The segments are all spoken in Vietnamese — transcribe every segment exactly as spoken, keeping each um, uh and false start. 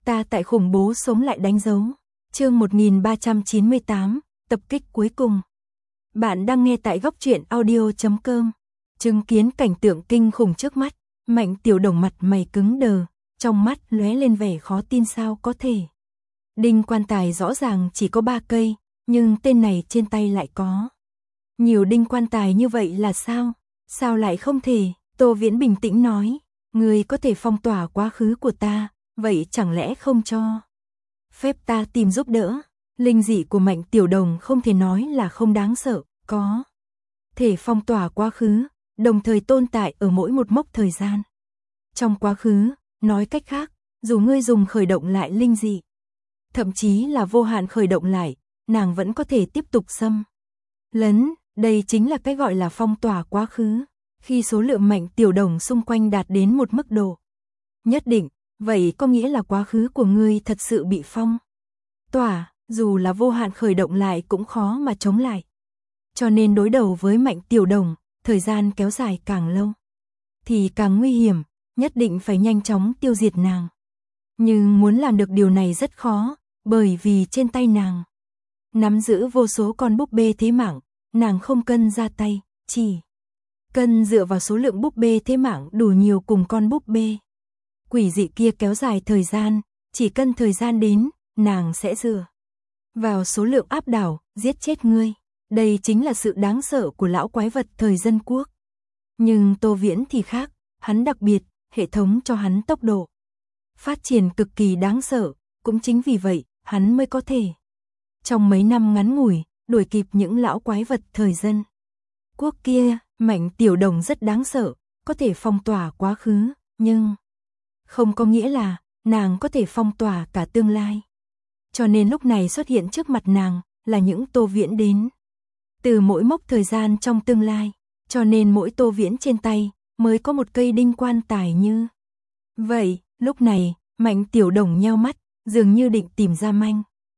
Ta tại khủng bố sống lại đánh dấu. Chương một nghìn ba trăm chín mươi tám, tập kích cuối cùng. Bạn đang nghe tại góc truyện audio chấm com. Chứng kiến cảnh tượng kinh khủng trước mắt, Mạnh Tiểu Đồng mặt mày cứng đờ, trong mắt lóe lên vẻ khó tin sao có thể. Đinh quan tài rõ ràng chỉ có ba cây, nhưng tên này trên tay lại có nhiều đinh quan tài như vậy là sao? Sao lại không thể? Tô Viễn bình tĩnh nói, người có thể phong tỏa quá khứ của ta, vậy chẳng lẽ không cho phép ta tìm giúp đỡ? Linh dị của Mạnh Tiểu Đồng không thể nói là không đáng sợ, có thể phong tỏa quá khứ, đồng thời tồn tại ở mỗi một mốc thời gian. Trong quá khứ, nói cách khác, dù ngươi dùng khởi động lại linh dị, thậm chí là vô hạn khởi động lại, nàng vẫn có thể tiếp tục xâm lấn, đây chính là cái gọi là phong tỏa quá khứ. Khi số lượng Mạnh Tiểu Đồng xung quanh đạt đến một mức độ nhất định, vậy có nghĩa là quá khứ của ngươi thật sự bị phong tỏa, dù là vô hạn khởi động lại cũng khó mà chống lại. Cho nên đối đầu với Mạnh Tiểu Đồng, thời gian kéo dài càng lâu thì càng nguy hiểm, nhất định phải nhanh chóng tiêu diệt nàng. Nhưng muốn làm được điều này rất khó, bởi vì trên tay nàng nắm giữ vô số con búp bê thế mạng, nàng không cần ra tay, chỉ cần dựa vào số lượng búp bê thế mạng đủ nhiều cùng con búp bê quỷ dị kia kéo dài thời gian, chỉ cần thời gian đến, nàng sẽ dựa vào số lượng áp đảo, giết chết ngươi. Đây chính là sự đáng sợ của lão quái vật thời dân quốc. Nhưng Tô Viễn thì khác, hắn đặc biệt, hệ thống cho hắn tốc độ phát triển cực kỳ đáng sợ, cũng chính vì vậy, hắn mới có thể trong mấy năm ngắn ngủi, đuổi kịp những lão quái vật thời dân quốc kia. Mạnh Tiểu Đồng rất đáng sợ, có thể phong tỏa quá khứ, nhưng không có nghĩa là nàng có thể phong tỏa cả tương lai. Cho nên lúc này xuất hiện trước mặt nàng là những Tô Viễn đến từ mỗi mốc thời gian trong tương lai, cho nên mỗi Tô Viễn trên tay mới có một cây đinh quan tài như vậy. Lúc này, Mạnh Tiểu Đồng nheo mắt, dường như định tìm ra manh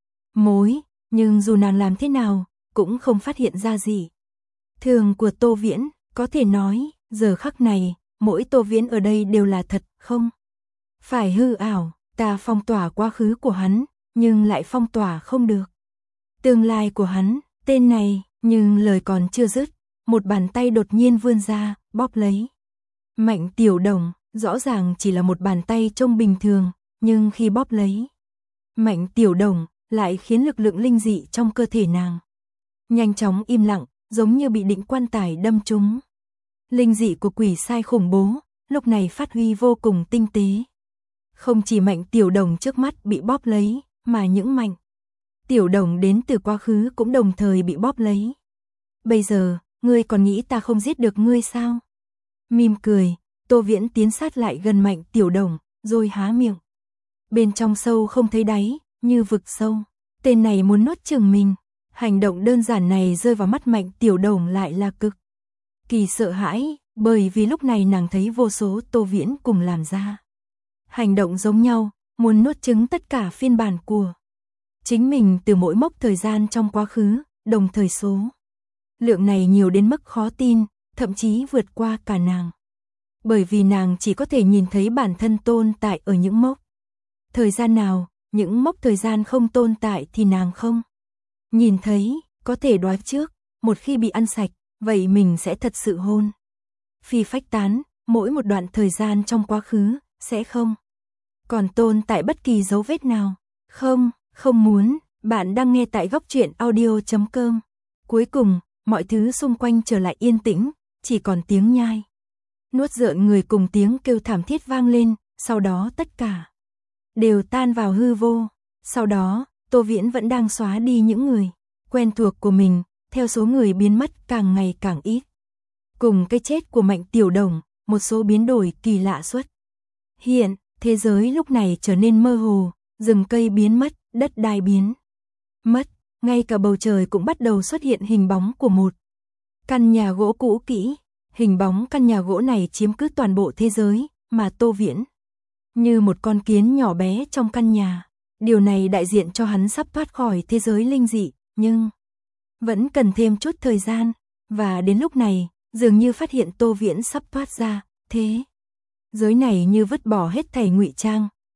mối, nhưng dù nàng làm thế nào, cũng không phát hiện ra gì thường của Tô Viễn. Có thể nói, giờ khắc này, mỗi Tô Viễn ở đây đều là thật, không phải hư ảo. Ta phong tỏa quá khứ của hắn, nhưng lại phong tỏa không được tương lai của hắn. Tên này, nhưng lời còn chưa dứt, một bàn tay đột nhiên vươn ra, bóp lấy Mạnh Tiểu Đồng. Rõ ràng chỉ là một bàn tay trông bình thường, nhưng khi bóp lấy Mạnh Tiểu Đồng, lại khiến lực lượng linh dị trong cơ thể nàng nhanh chóng im lặng, giống như bị định quan tài đâm trúng. Linh dị của quỷ sai khủng bố, lúc này phát huy vô cùng tinh tế. Không chỉ Mạnh Tiểu Đồng trước mắt bị bóp lấy, mà những Mạnh Tiểu Đồng đến từ quá khứ cũng đồng thời bị bóp lấy. Bây giờ, ngươi còn nghĩ ta không giết được ngươi sao? Mỉm cười, Tô Viễn tiến sát lại gần Mạnh Tiểu Đồng, rồi há miệng. Bên trong sâu không thấy đáy, như vực sâu. Tên này muốn nuốt chửng mình. Hành động đơn giản này rơi vào mắt Mạnh Tiểu Đồng lại là cực kỳ sợ hãi, bởi vì lúc này nàng thấy vô số Tô Viễn cùng làm ra hành động giống nhau, muốn nuốt chửng tất cả phiên bản của chính mình từ mỗi mốc thời gian trong quá khứ, đồng thời số lượng này nhiều đến mức khó tin, thậm chí vượt qua cả nàng. Bởi vì nàng chỉ có thể nhìn thấy bản thân tồn tại ở những mốc thời gian nào, những mốc thời gian không tồn tại thì nàng không nhìn thấy. Có thể đoán trước, một khi bị ăn sạch, vậy mình sẽ thật sự hồn phi phách tán, mỗi một đoạn thời gian trong quá khứ sẽ không còn tồn tại bất kỳ dấu vết nào. Không, không muốn. Bạn đang nghe tại góc truyện audio chấm com. Cuối cùng, mọi thứ xung quanh trở lại yên tĩnh, chỉ còn tiếng nhai nuốt rợn người cùng tiếng kêu thảm thiết vang lên, sau đó tất cả đều tan vào hư vô. Sau đó, Tô Viễn vẫn đang xóa đi những người quen thuộc của mình, theo số người biến mất càng ngày càng ít. Cùng cái chết của Mạnh Tiểu Đồng, một số biến đổi kỳ lạ xuất hiện, thế giới lúc này trở nên mơ hồ, rừng cây biến mất, đất đai biến mất, ngay cả bầu trời cũng bắt đầu xuất hiện hình bóng của một căn nhà gỗ cũ kỹ. Hình bóng căn nhà gỗ này chiếm cứ toàn bộ thế giới, mà Tô Viễn như một con kiến nhỏ bé trong căn nhà. Điều này đại diện cho hắn sắp thoát khỏi thế giới linh dị, nhưng vẫn cần thêm chút thời gian. Và đến lúc này, dường như phát hiện Tô Viễn sắp thoát ra thế giới này, như vứt bỏ hết thảy ngụy trang,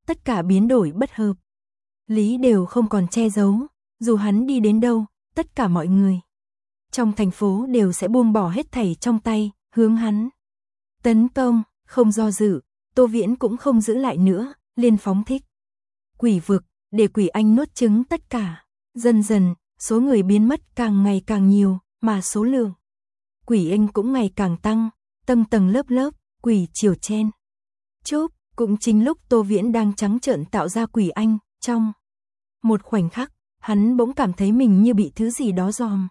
tất cả biến đổi bất hợp lý đều không còn che giấu, dù hắn đi đến đâu, tất cả mọi người trong thành phố đều sẽ buông bỏ hết thảy trong tay, hướng hắn tấn công, không do dự, Tô Viễn cũng không giữ lại nữa, liền phóng thích quỷ vực, để quỷ anh nuốt chửng tất cả. Dần dần, số người biến mất càng ngày càng nhiều, mà số lượng quỷ anh cũng ngày càng tăng, tầng tầng lớp lớp, quỷ triều chen chúc. Cũng chính lúc Tô Viễn đang trắng trợn tạo ra quỷ anh, trong một khoảnh khắc, hắn bỗng cảm thấy mình như bị thứ gì đó dòm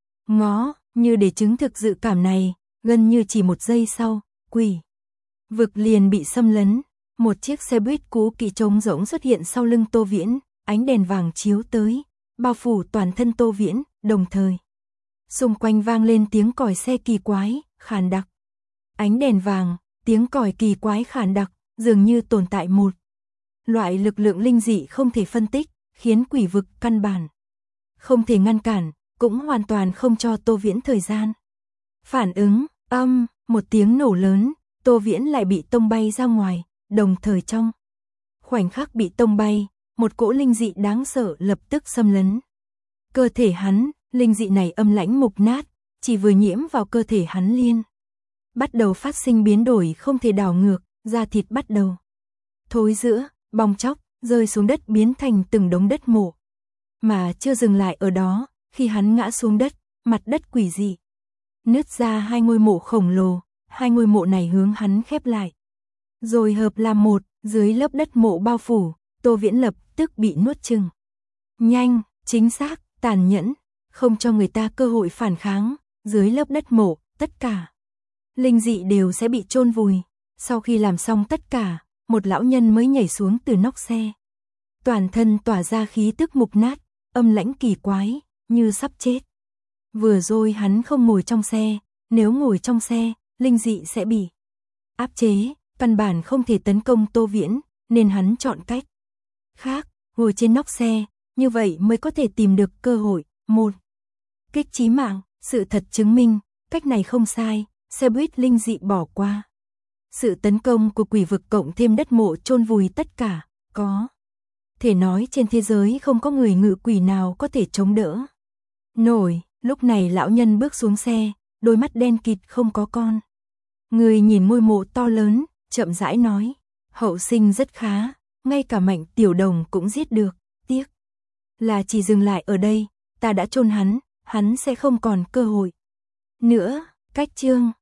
ngó, như để chứng thực dự cảm này, gần như chỉ một giây sau, quỷ vực liền bị xâm lấn. Một chiếc xe buýt cũ kỹ trống rỗng xuất hiện sau lưng Tô Viễn, ánh đèn vàng chiếu tới, bao phủ toàn thân Tô Viễn, đồng thời xung quanh vang lên tiếng còi xe kỳ quái, khàn đặc. Ánh đèn vàng, tiếng còi kỳ quái khàn đặc, dường như tồn tại một loại lực lượng linh dị không thể phân tích, khiến quỷ vực căn bản không thể ngăn cản, cũng hoàn toàn không cho Tô Viễn thời gian phản ứng. Âm, một tiếng nổ lớn, Tô Viễn lại bị tông bay ra ngoài, đồng thời trong khoảnh khắc bị tông bay, một cỗ linh dị đáng sợ lập tức xâm lấn cơ thể hắn. Linh dị này âm lãnh mục nát, chỉ vừa nhiễm vào cơ thể hắn liên bắt đầu phát sinh biến đổi không thể đảo ngược, da thịt bắt đầu thối rữa, bong tróc, rơi xuống đất biến thành từng đống đất mộ. Mà chưa dừng lại ở đó, khi hắn ngã xuống đất, mặt đất quỷ dị nứt ra hai ngôi mộ khổng lồ, hai ngôi mộ này hướng hắn khép lại, rồi hợp làm một. Dưới lớp đất mộ bao phủ, Tô Viễn lập tức bị nuốt chửng. Nhanh, chính xác, tàn nhẫn, không cho người ta cơ hội phản kháng. Dưới lớp đất mộ, tất cả linh dị đều sẽ bị chôn vùi. Sau khi làm xong tất cả, một lão nhân mới nhảy xuống từ nóc xe. Toàn thân tỏa ra khí tức mục nát, âm lãnh kỳ quái, như sắp chết. Vừa rồi hắn không ngồi trong xe, nếu ngồi trong xe, linh dị sẽ bị áp chế, căn bản không thể tấn công Tô Viễn, nên hắn chọn cách khác, ngồi trên nóc xe, như vậy mới có thể tìm được cơ hội. Một kích chí mạng, sự thật chứng minh, cách này không sai, xe buýt linh dị bỏ qua sự tấn công của quỷ vực cộng thêm đất mộ chôn vùi tất cả, có thể nói trên thế giới không có người ngự quỷ nào có thể chống đỡ nổi. Lúc này lão nhân bước xuống xe, đôi mắt đen kịt không có con người nhìn ngôi mộ to lớn, chậm rãi nói, hậu sinh rất khá, ngay cả Mạnh Tiểu Đồng cũng giết được, tiếc là chỉ dừng lại ở đây, ta đã chôn hắn, hắn sẽ không còn cơ hội nữa. Cách chương